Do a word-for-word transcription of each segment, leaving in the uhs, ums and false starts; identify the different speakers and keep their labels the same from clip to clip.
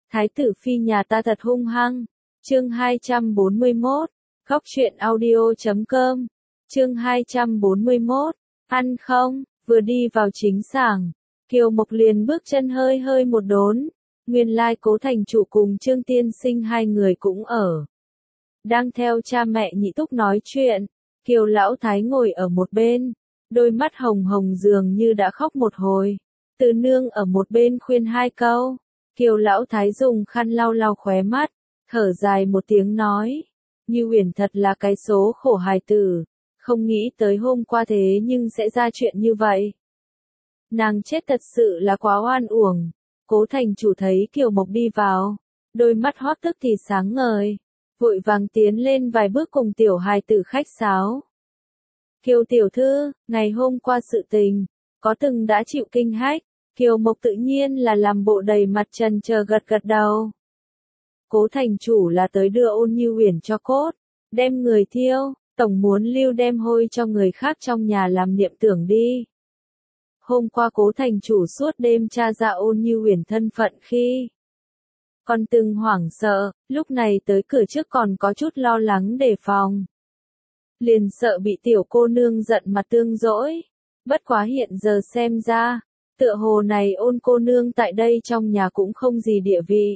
Speaker 1: Thái tử phi nhà ta thật hung hăng. Chương hai trăm bốn mươi mốt, Góc truyện audio chấm com. Chương hai trăm bốn mươi mốt, ăn không? Vừa đi vào chính sảnh, Kiều Mộc liền bước chân hơi hơi một đốn. Nguyên lai Cố thành chủ cùng Trương tiên sinh hai người cũng ở. Đang theo cha mẹ Nhị Túc nói chuyện, Kiều lão thái ngồi ở một bên, đôi mắt hồng hồng dường như đã khóc một hồi. Từ nương ở một bên khuyên hai câu. Kiều lão thái dùng khăn lau lau khóe mắt, thở dài một tiếng nói, Như Uyển thật là cái số khổ hài tử, không nghĩ tới hôm qua thế nhưng sẽ ra chuyện như vậy. Nàng chết thật sự là quá oan uổng. Cố thành chủ thấy Kiều Mộc đi vào, đôi mắt Hoắc tức thì sáng ngời, vội vàng tiến lên vài bước cùng tiểu hài tử khách sáo. Kiều tiểu thư, ngày hôm qua sự tình, có từng đã chịu kinh hách? Kiều Mộc tự nhiên là làm bộ đầy mặt trần chờ gật gật đầu. Cố thành chủ là tới đưa Ôn Như Uyển cho cốt, đem người thiêu, tổng muốn lưu đem hôi cho người khác trong nhà làm niệm tưởng đi. Hôm qua Cố thành chủ suốt đêm tra ra Ôn Như Uyển thân phận khi còn từng hoảng sợ, lúc này tới cửa trước còn có chút lo lắng đề phòng. Liền sợ bị tiểu cô nương giận mặt tương dỗi, bất quá hiện giờ xem ra, tựa hồ này Ôn cô nương tại đây trong nhà cũng không gì địa vị.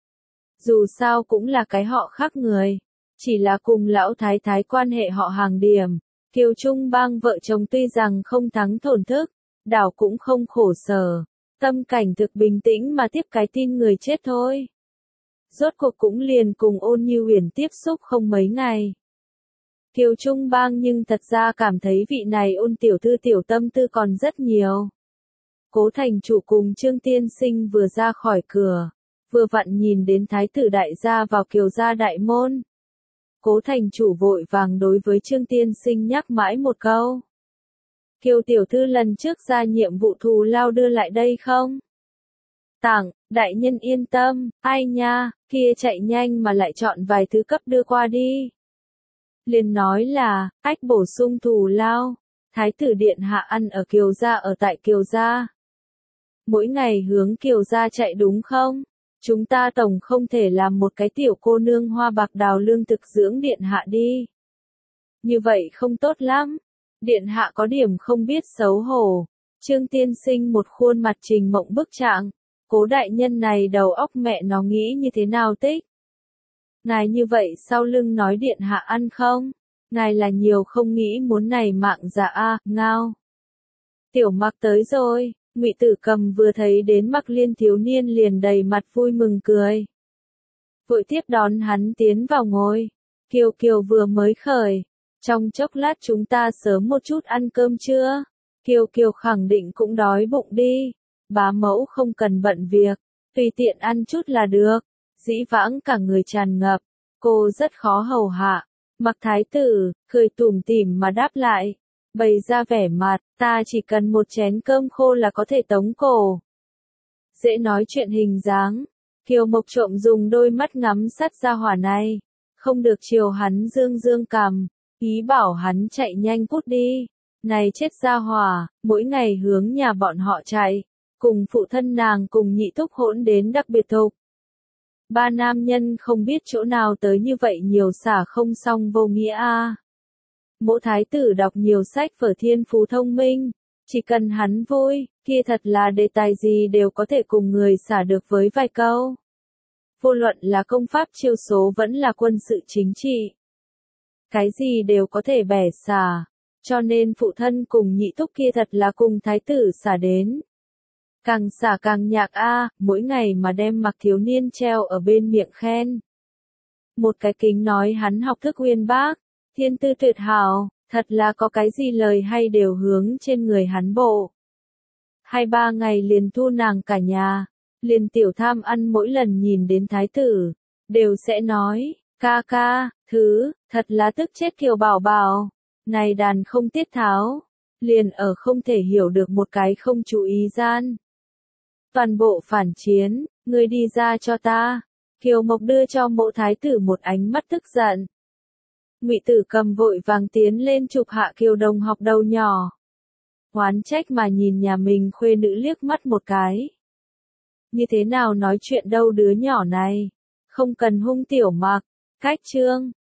Speaker 1: Dù sao cũng là cái họ khác người, chỉ là cùng lão thái thái quan hệ họ hàng điểm, Kiều Trung Bang vợ chồng tuy rằng không thắng thổn thức, đảo cũng không khổ sở, tâm cảnh thực bình tĩnh mà tiếp cái tin người chết thôi. Rốt cuộc cũng liền cùng Ôn Như Uyển tiếp xúc không mấy ngày. Kiều Trung Bang nhưng thật ra cảm thấy vị này Ôn tiểu thư tiểu tâm tư còn rất nhiều. Cố thành chủ cùng Trương tiên sinh vừa ra khỏi cửa, vừa vặn nhìn đến thái tử đại gia vào Kiều gia đại môn. Cố thành chủ vội vàng đối với Trương tiên sinh nhắc mãi một câu. Kiều tiểu thư lần trước ra nhiệm vụ thù lao đưa lại đây không? Tặng, đại nhân yên tâm, ai nha, kia chạy nhanh mà lại chọn vài thứ cấp đưa qua đi. Liền nói là, ách bổ sung thù lao, thái tử điện hạ ăn ở Kiều gia ở tại Kiều gia. Mỗi ngày hướng Kiều gia chạy đúng không? Chúng ta tổng không thể làm một cái tiểu cô nương hoa bạc đào lương thực dưỡng điện hạ đi. Như vậy không tốt lắm. Điện hạ có điểm không biết xấu hổ. Trương tiên sinh một khuôn mặt trình mộng bức trạng. Cố đại nhân này đầu óc mẹ nó nghĩ như thế nào tích? Ngài như vậy sau lưng nói điện hạ ăn không? Ngài là nhiều không nghĩ muốn này mạng dạ a, ngao. Tiểu Mặc tới rồi. Ngụy Tử Cầm vừa thấy đến Mặc Liên thiếu niên liền đầy mặt vui mừng cười. Vội tiếp đón hắn tiến vào ngồi. Kiều Kiều vừa mới khởi. Trong chốc lát chúng ta sớm một chút ăn cơm chưa? Kiều Kiều khẳng định cũng đói bụng đi. Bá mẫu không cần bận việc. Tùy tiện ăn chút là được. Dĩ vãng cả người tràn ngập. Cô rất khó hầu hạ. Mặc thái tử, cười tủm tỉm mà đáp lại. Bày ra vẻ mặt, ta chỉ cần một chén cơm khô là có thể tống cổ. Dễ nói chuyện hình dáng. Kiều Mộc trộm dùng đôi mắt ngắm sát ra hỏa này. Không được chiều hắn dương dương cằm. Ý bảo hắn chạy nhanh cút đi. Này chết ra hỏa, mỗi ngày hướng nhà bọn họ chạy. Cùng phụ thân nàng cùng Nhị Túc hỗn đến đặc biệt thục. Ba nam nhân không biết chỗ nào tới như vậy nhiều xả không xong vô nghĩa a. Mỗ thái tử đọc nhiều sách vở thiên phú thông minh, chỉ cần hắn vui, kia thật là đề tài gì đều có thể cùng người xả được với vài câu. Vô luận là công pháp chiêu số vẫn là quân sự chính trị. Cái gì đều có thể bẻ xả, cho nên phụ thân cùng Nhị Túc kia thật là cùng thái tử xả đến. Càng xả càng nhạc a, mỗi ngày mà đem Mặc thiếu niên treo ở bên miệng khen. Một cái kính nói hắn học thức uyên bác, thiên tư tuyệt hảo, thật là có cái gì lời hay đều hướng trên người hắn bộ. Hai ba ngày liền thu nàng cả nhà, liền tiểu tham ăn mỗi lần nhìn đến thái tử, đều sẽ nói, ca ca, thứ, thật là tức chết Kiều bảo bảo, này đàn không tiết tháo, liền ở không thể hiểu được một cái không chú ý gian. Toàn bộ phản chiến, ngươi đi ra cho ta. Kiều Mộc đưa cho mộ thái tử một ánh mắt tức giận. Ngụy Tử Cầm vội vàng tiến lên chụp hạ Kiều đồng học đầu nhỏ. Oán trách mà nhìn nhà mình khuê nữ liếc mắt một cái. Như thế nào nói chuyện đâu đứa nhỏ này. Không cần hung Tiểu Mặc. Cách chương